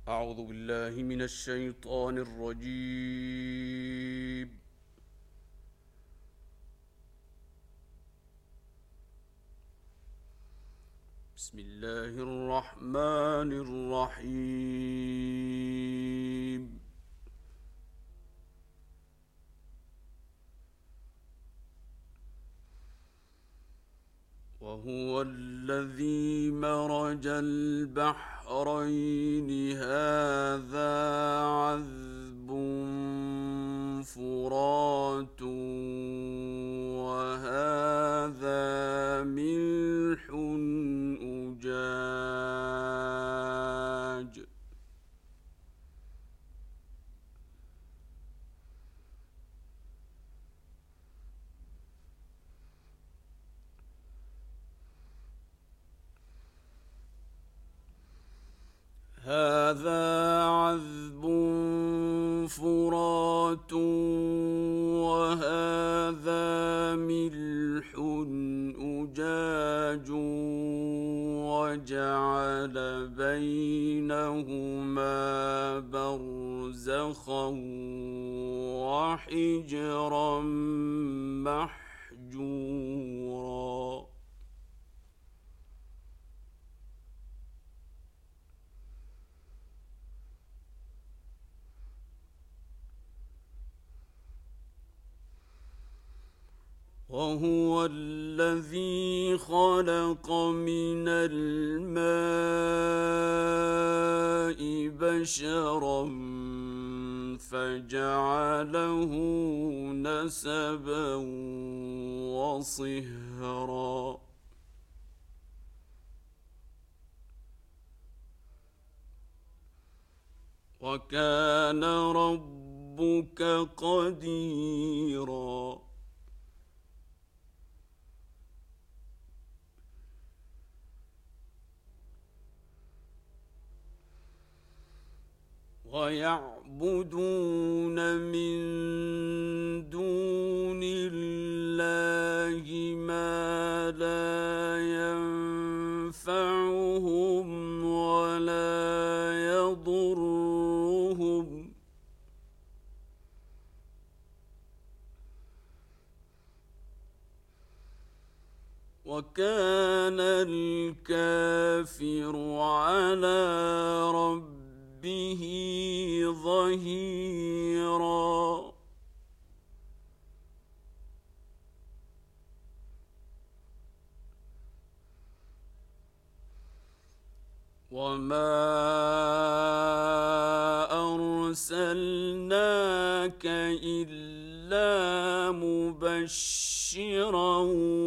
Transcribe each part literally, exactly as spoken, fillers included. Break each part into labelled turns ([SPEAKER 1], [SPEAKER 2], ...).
[SPEAKER 1] أعوذ بالله من الشيطان الرجيم. بسم الله الرحمن الرحيم. وهو الذي مرج البحرين هذا عذب فرات وهذا ملح أجاج هذا عذب فرات وهذا ملح أجاج وجعل بينهما برزخا وحجرا محجورا. وهو الذي خلق من الماء بشرا فجعله نسبا وصهرا. وكان ربك قديرا. ويعبدون من دون الله ما لا ينفعهم ولا يضرهم وكان الكافر على ربه به ظهيرا. وما أرسلناك إلا مبشرا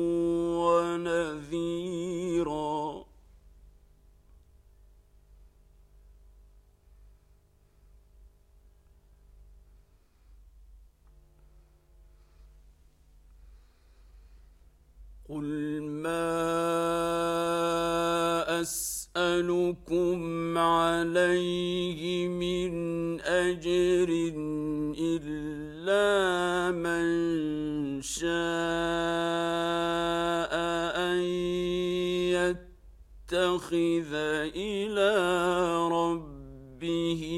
[SPEAKER 1] ونذيرا. قل ما أسألكم عليه من أجر إلا من شاء أن يتخذ إلى ربه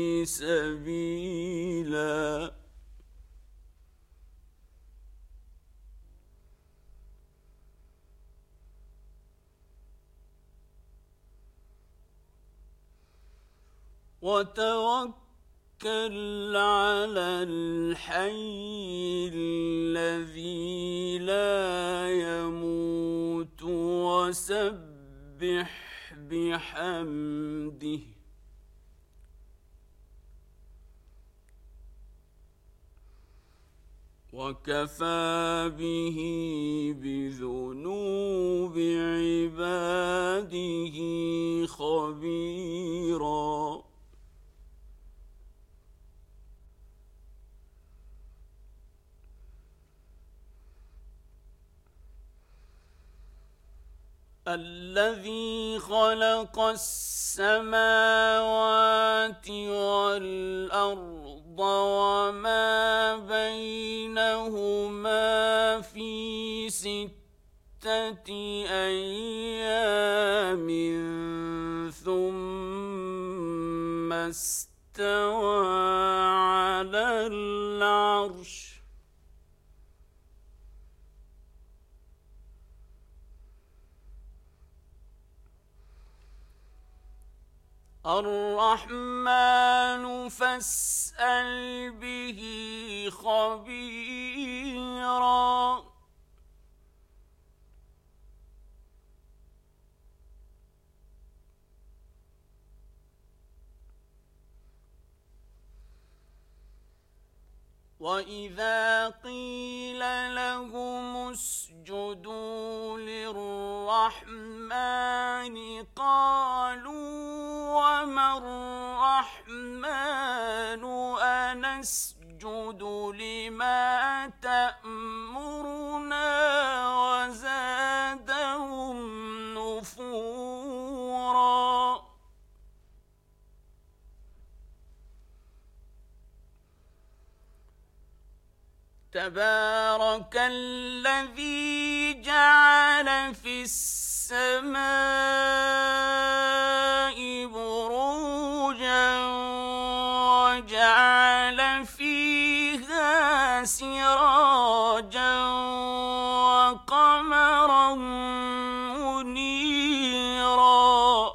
[SPEAKER 1] سبيلا. وتوكل على الحي الذي لا يموت وسبح بحمده وكفى به بذنوب عباده خبيرا. الذي خلق السماوات والأرض وما بينهما في ستة أيام ثم ثم استوى على العرش الرحمن فاسأل به خبيرا وإذا قيل لهم اسجدوا للرحمن قالوا وما الرحمن أنسجد لما تأمرنا وزادهم نفورا تبارك الذي جعل في السماء بروجا وجعل فيها سراجا وقمرا منيرا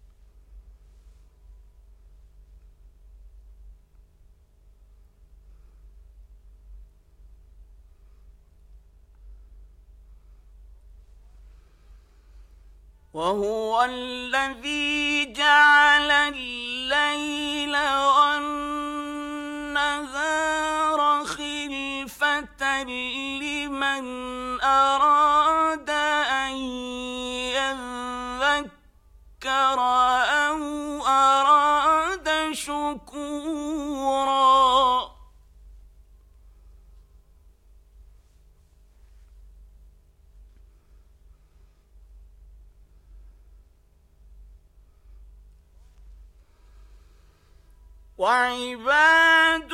[SPEAKER 1] وهو الذي جعل الليل والنهار خلفة لمن أراد أن يذكر أو أراد شكورا وعباد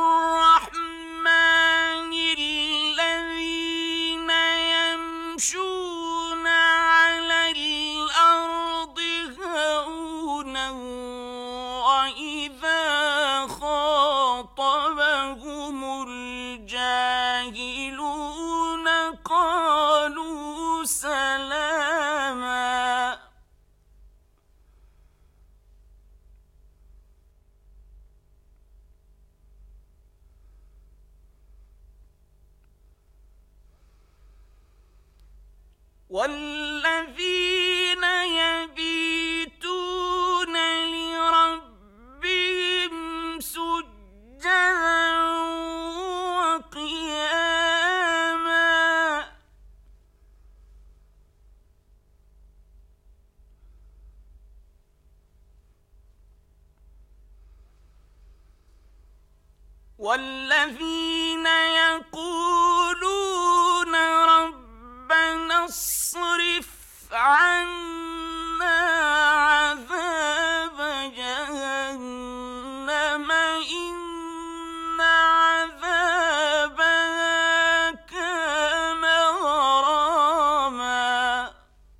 [SPEAKER 1] الرحمن الذين يمشون على الأرض هونا وإذا خاطبهم الجاهلون قالوا سلاما والذين يبيتون لربهم سجدا وقياما والذين يقولون ربنا اصرف عنا عذاب جهنم إن عذابها كان غراما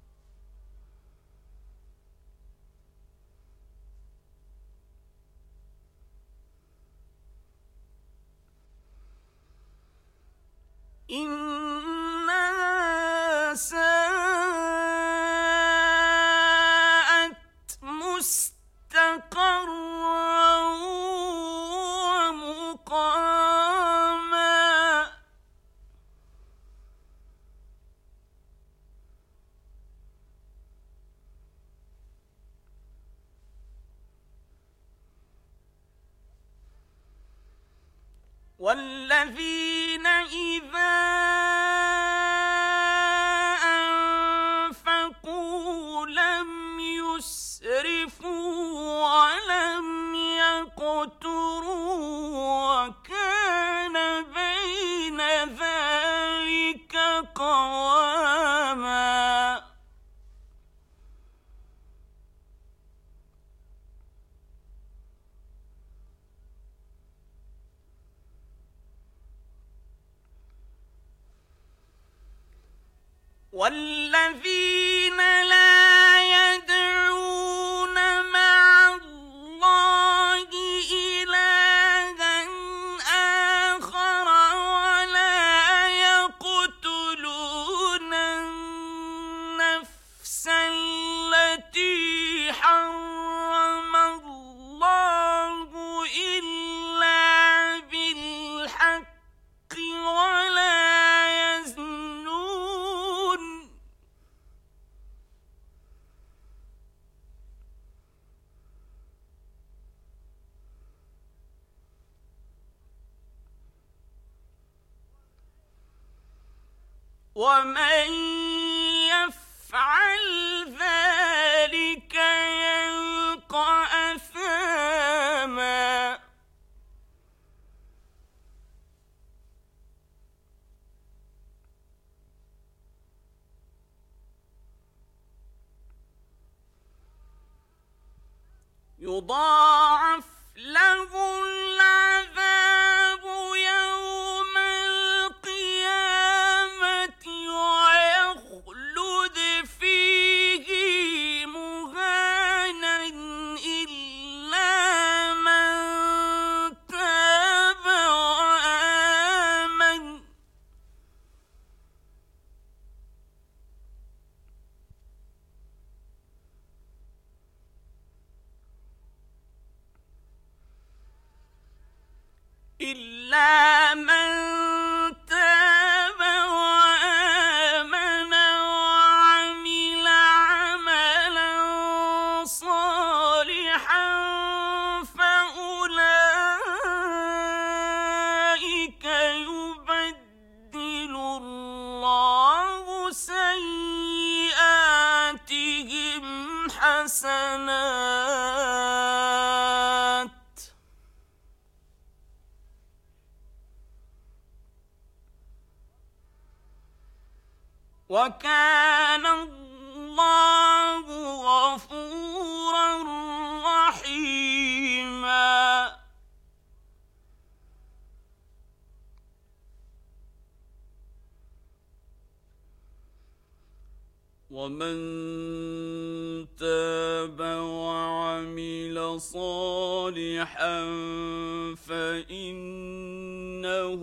[SPEAKER 1] إنها ساءت مستقرا ومقاما والذين إذا أنفقوا لم يسرفوا ولم يقتروا وكان بين ذلك قواما والذين لا يدعون مع الله ومن يفعل ذلك يلقى أثاما يضاعف له العذاب يوم القيامة ويخلد فيه مهانا إلا من تاب وآمن إلا من تاب وآمن وعمل عملا صالحا فأولئك يبدل الله سيئاتهم حسنات وكان الله غفورا رحيما ومن تاب وعمل صالحا فإنه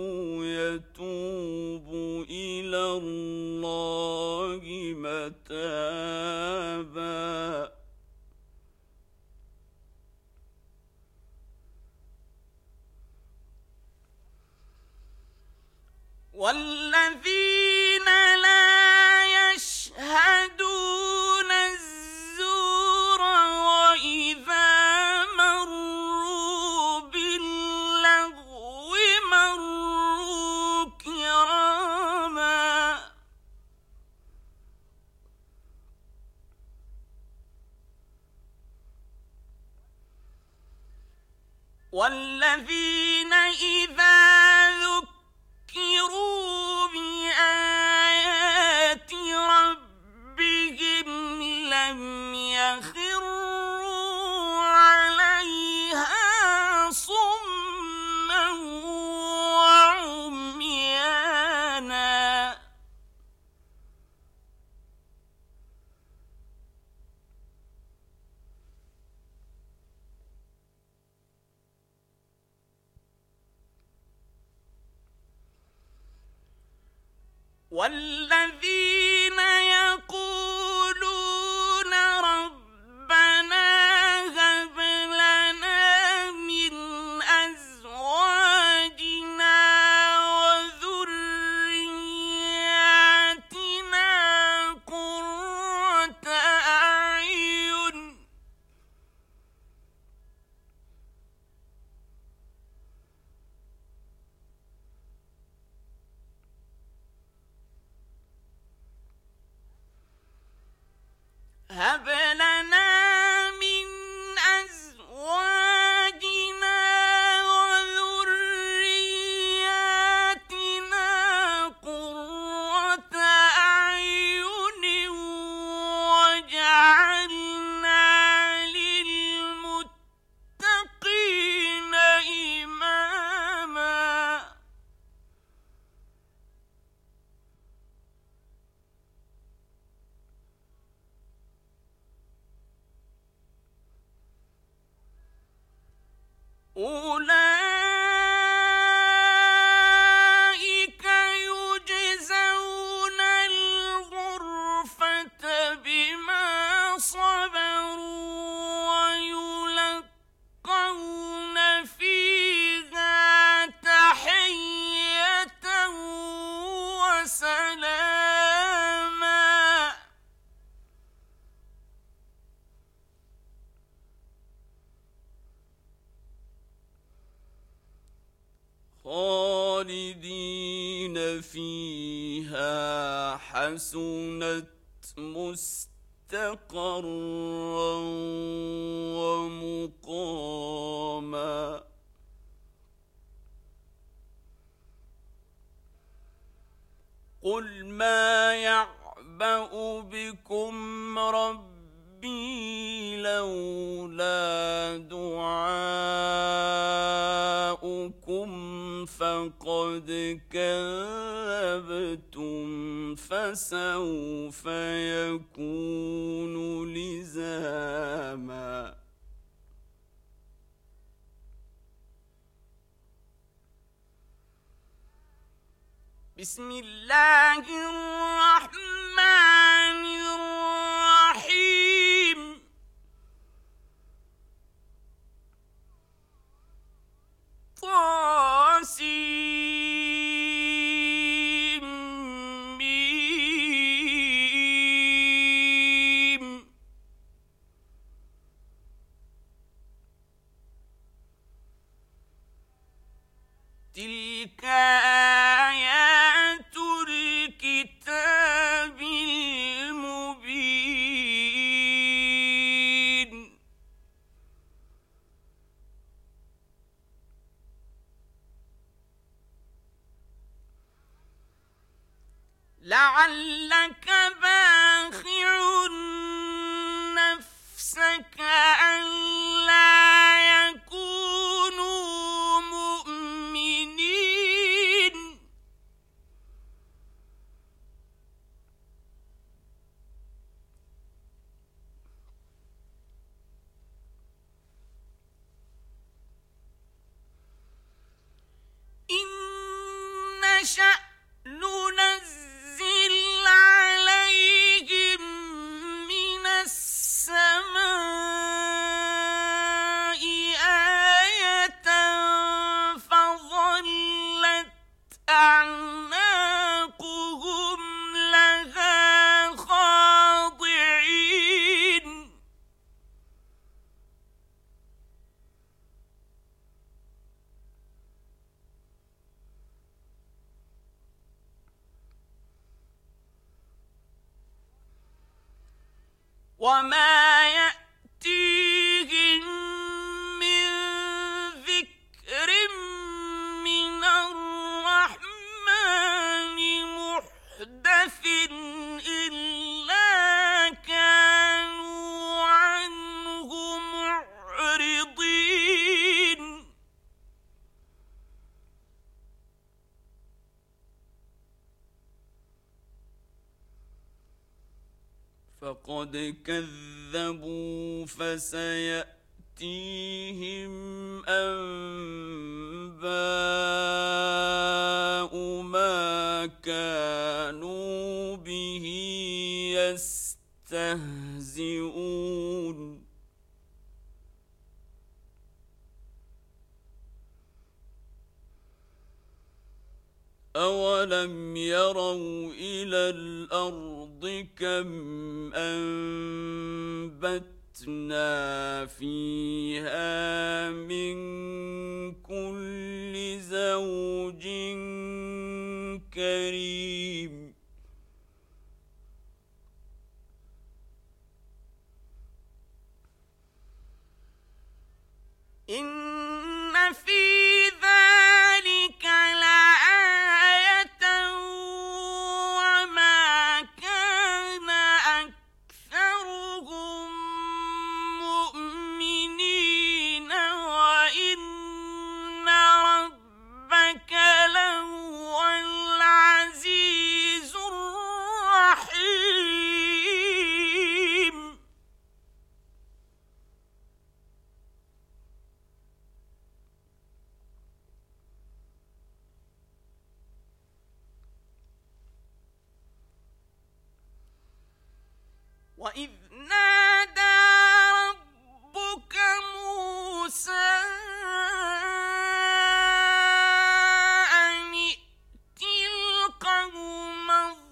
[SPEAKER 1] يتوب إلى الله متابا والذين لا يشهدون الزور وإذا مروا باللغو مروا كراما والذين إذا ذكروا بآيات ربهم لم يخروا عليها صما وعميانا والذين يقولون ربنا هب لنا من أزواجنا وذرياتنا قرة أعين هب لنا من أزواجنا وذرياتنا قرة أعين واجعلنا للمتقين إماما أولئك يجزون الغرفة بما صبروا ويلقون فيها تحية وسلاما خالدين فيها حسنت مستقرا ومقاما. قل ما يعبأ بكم ربي لولا دعاؤكم فقد كذبتم فسوف يكون لزاما. بسم الله الرحمن الرحيم. طاسيم ميم. تلك آيات الكتاب المبين. لعلك باخع نفسك ألا يكونوا مؤمنين. إن نشأ ننزل عليهم من السماء آية فظلت أعناقهم لها خاضعين. وما يأتيهم من ذكر من الرحمن محدث إلا كانوا عنه معرضين. فقد كذبوا فسيأتيهم أنباء ما كانوا به يستهزئون. أولم يروا إلى الأرض كم أنبتنا فيها من كل زوج كريم. إن في ذلك لآية وما كان أكثرهم مؤمنين وإن ربك لهو العزيز الرحيم. وإذ نادى ربك موسى أن ائت القوم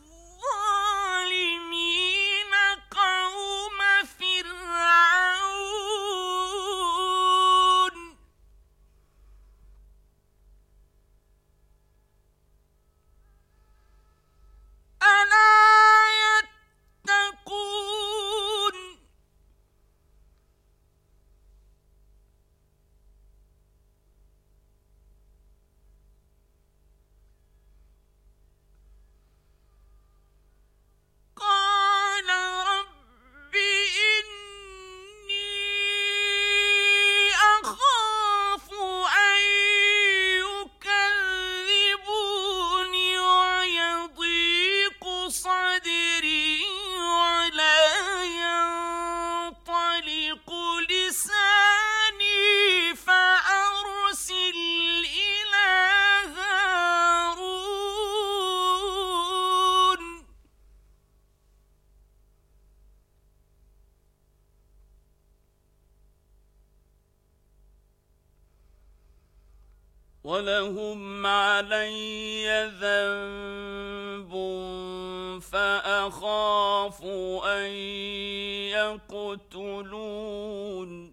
[SPEAKER 1] الظالمين قوم فرعون. ألا وَلَهُمْ عَلَيَّ ذَنبٌ فَأَخَافُ أَن يَقْتُلُونِ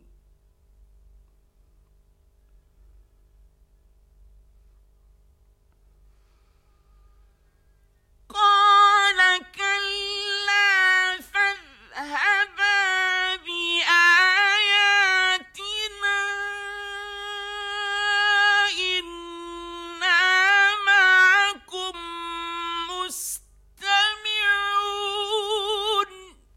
[SPEAKER 1] قَالَ كَلَّا فَاذْهَبَا بِآيَاتِنَا إِنَّا مَعَكُم مُّسْتَمِعُونَ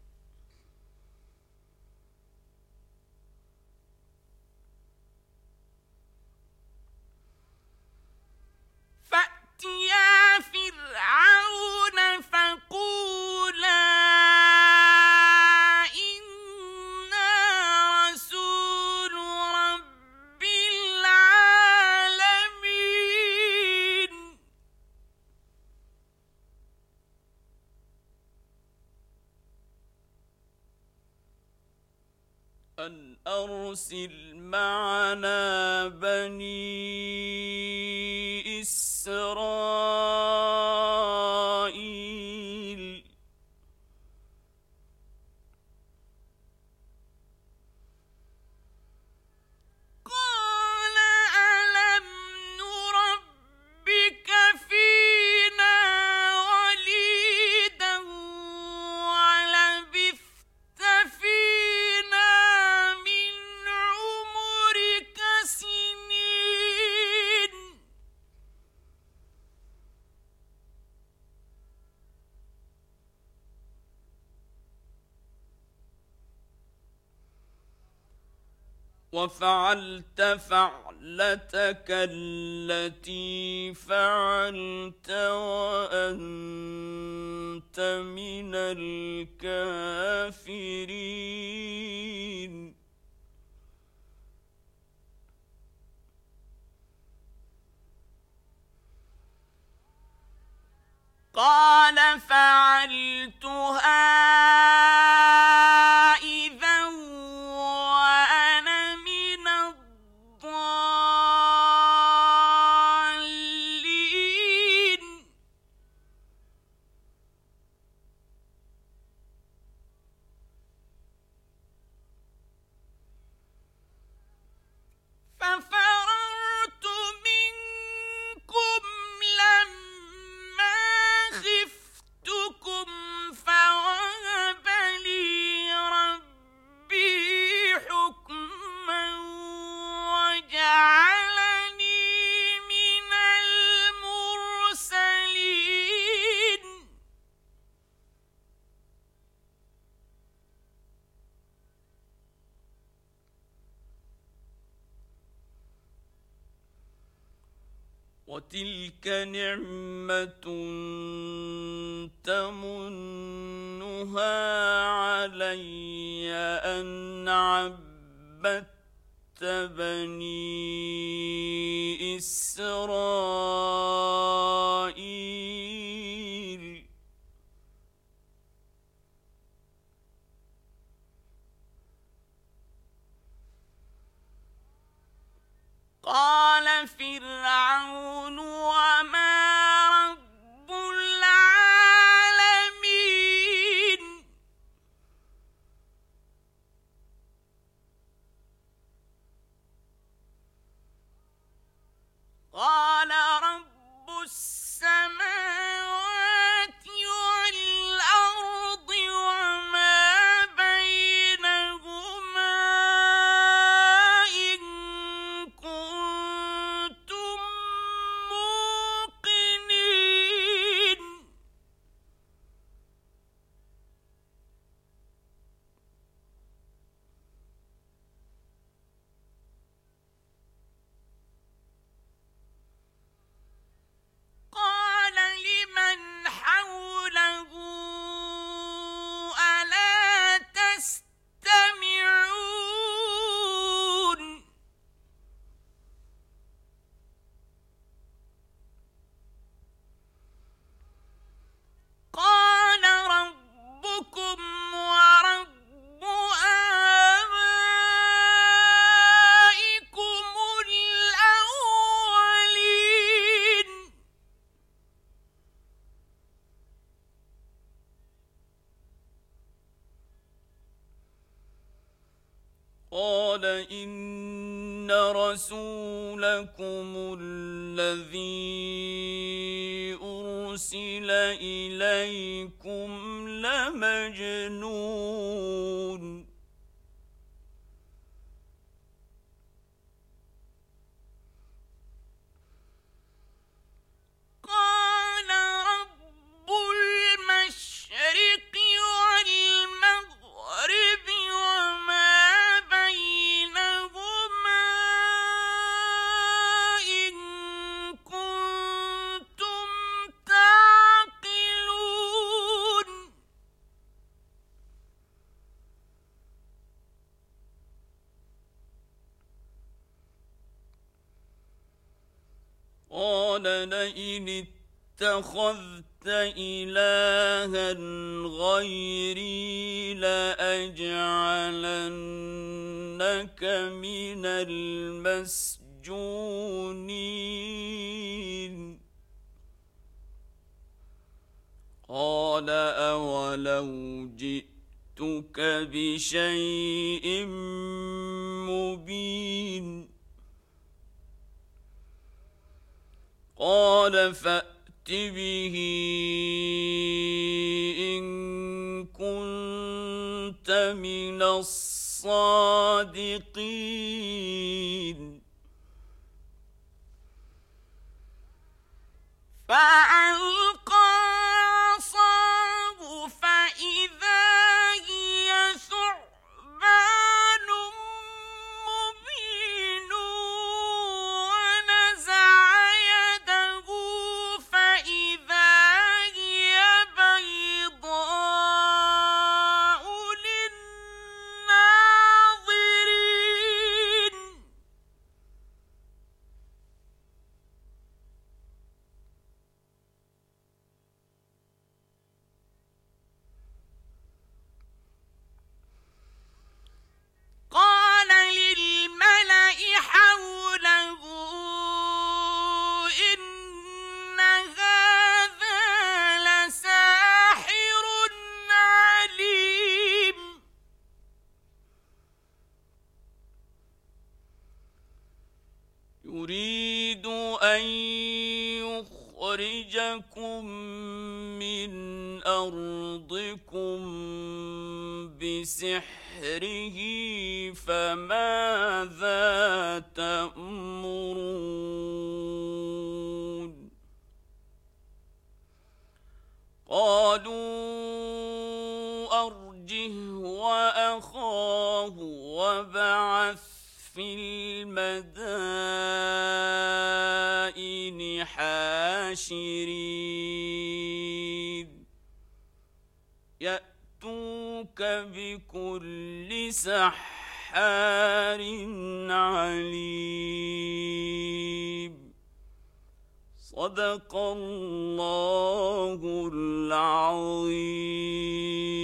[SPEAKER 1] فَأْتِيَا فِرْعَوْنَ فَقُولَا إِنَّا رَسُولُ رَبِّ الْعَالَمِينَ أَنْ أَرْسِلْ مَعَنَا بَنِي إِسْرَائِيلَ قَالَ أَلَمْ نُرَبِّكَ فِينَا وَلِيدًا وَلَبِثْتَ فِينَا مِنْ عُمُرِكَ سِنِينَ وَفَعَلْتَ فَعْلَتَكَ الَّتِي فَعَلْتَ وَأَنتَ مِنَ الْكَافِرِينَ قَالَ فَعَلْتُهَا إِذًا وَأَنَا مِنَ الضَّالِّينَ فَفَرَرْتُ مِنكُمْ لَمَّا خِفْتُكُمْ فَوَهَبَ لِي رَبِّي حُكْمًا وَجَعَلَنِي مِنَ الْمُرْسَلِينَ وَتِلْكَ نِعْمَةٌ تَمُنُّهَا عَلَيَّ أَنْ عَبَّدتَّ بَنِي إِسْرَائِيلَ قَالَ فِرْعَوْنُ وَمَا رَبُّ الْعَالَمِينَ قَالَ رَبُّ السَّمَاوَاتِ قال إن رسولكم الذي أرسل إليكم لمجنون قال رب المشرق والمغرب وما بينهما إن كنتم تعقلون قال لئن اتخذت إلها غيري لأجعلنك من المسجونين قال أولو جئتك بشيء مبين قال فأت به إن كنت من الصادقين فألقى عصاه فإذا هي ثعبان مبين ونزع يده فإذا هي بيضاء للناظرين قال للملأ حوله إن هذا لساحر عليم يريد أن يخرجكم من أرضكم بسحره فماذا تأمرون قالوا أرجه وأخاه وابعث في المدائن حاشرين يأتوك بكل سحار عليم صدق الله العظيم.